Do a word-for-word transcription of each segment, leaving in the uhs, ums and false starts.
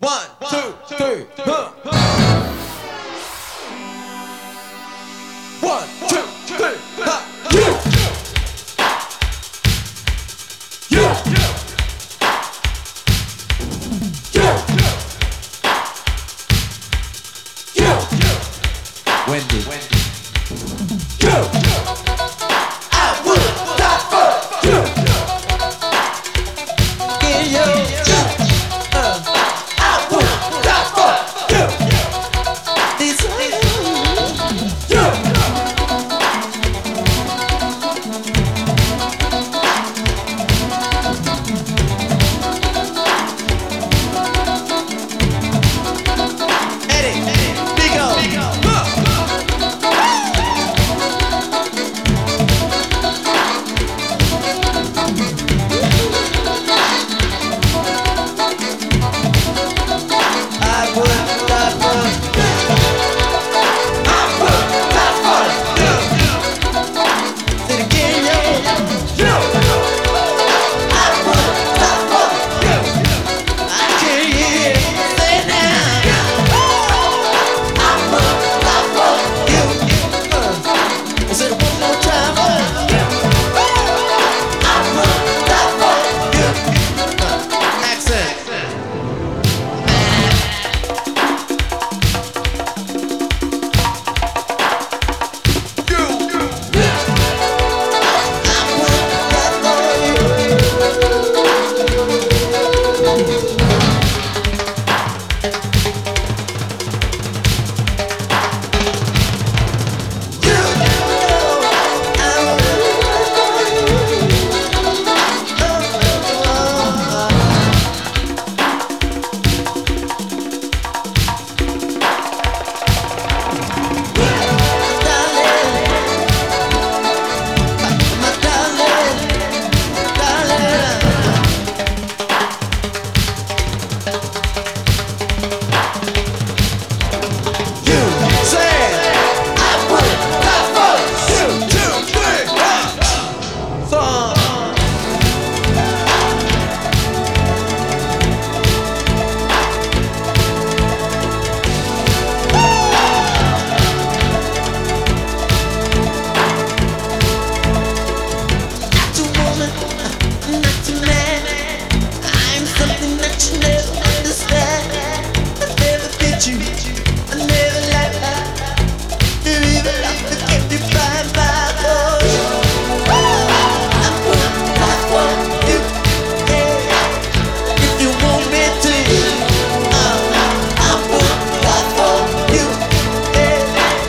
One, two, three, huh. One, two, three, huh. You. You. You. You. Wendy. You. I would die for you. Yeah, yeah, yeah. Uh, I would die for you. This way. You. Eddie, Bigo, huh. I would die for you. I would die for you. Say it again, yo. You. I would die for you. I can't hear you say it now. I would die for you. Uh, say it one more time. Uh, I would die for you. Uh, accent. You. I would die for you. You. I My darling, darling. You said I would die for you. Two, three, one. Song. Not a woman, not a man. I'm something that you never understand. I never did you, I never liked her. You even like to get me by my boy. I would die for you, yeah. If you want me to, uh, I would die for you, yeah.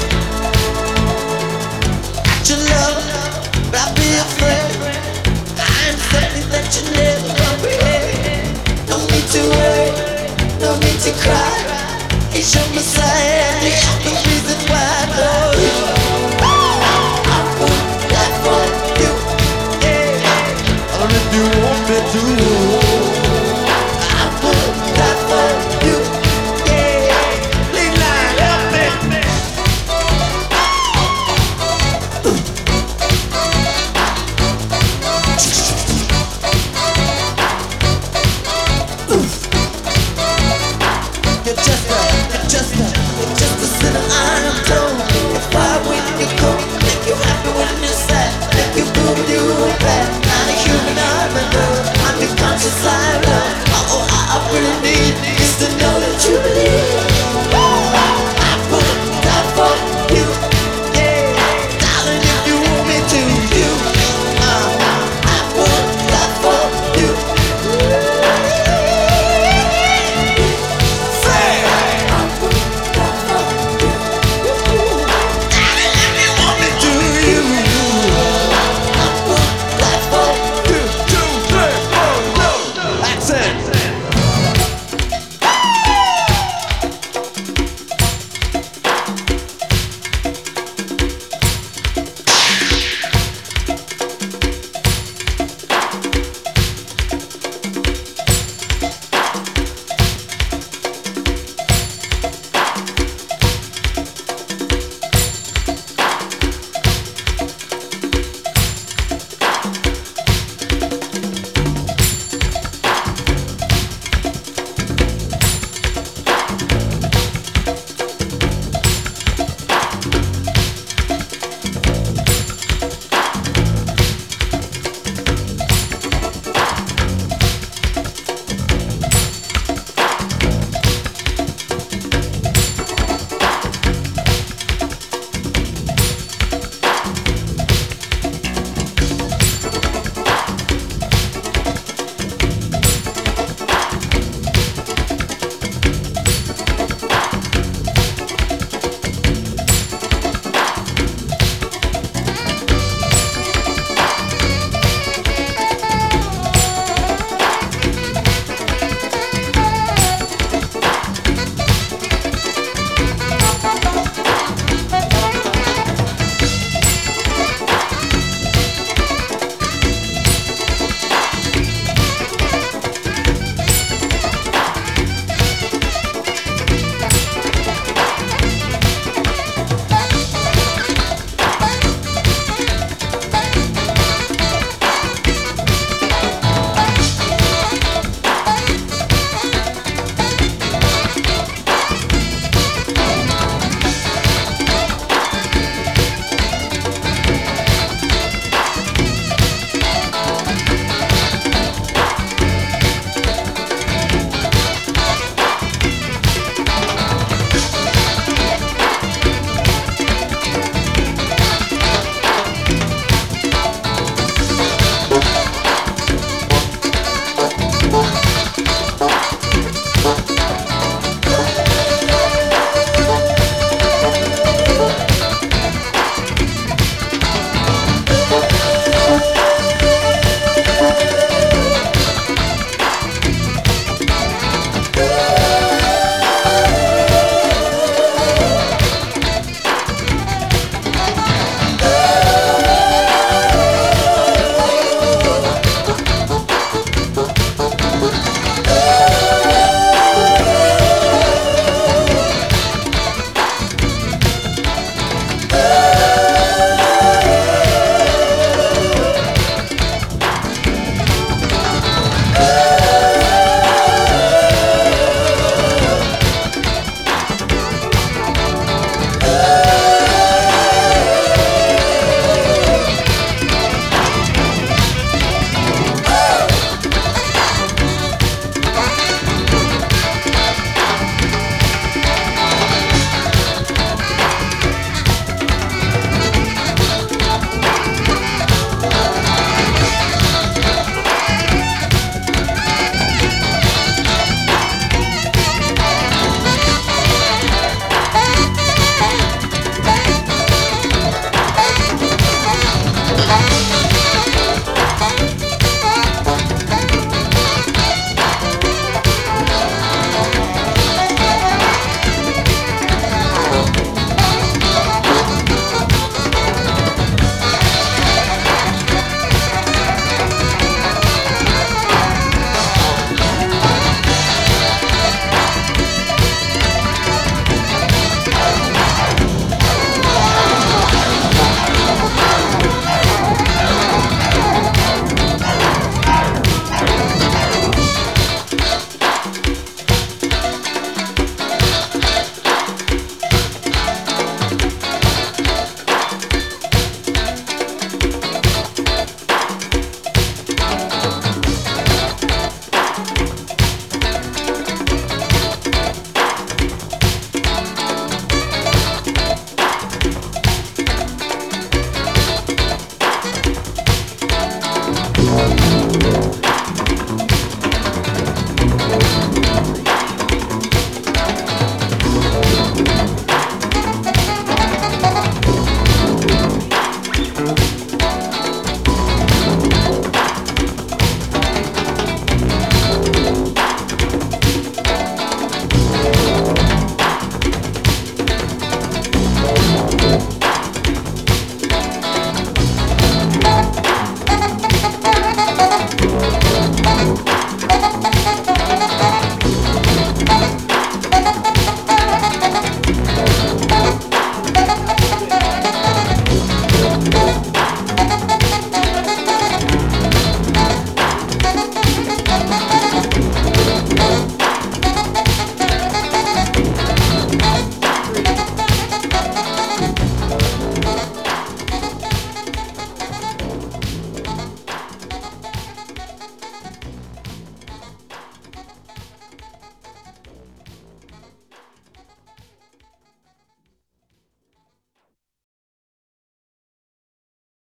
Got your love, but I'll be afraid. I'm something that you never comprehend. No need to worry, no need to cry. It's your Messiah.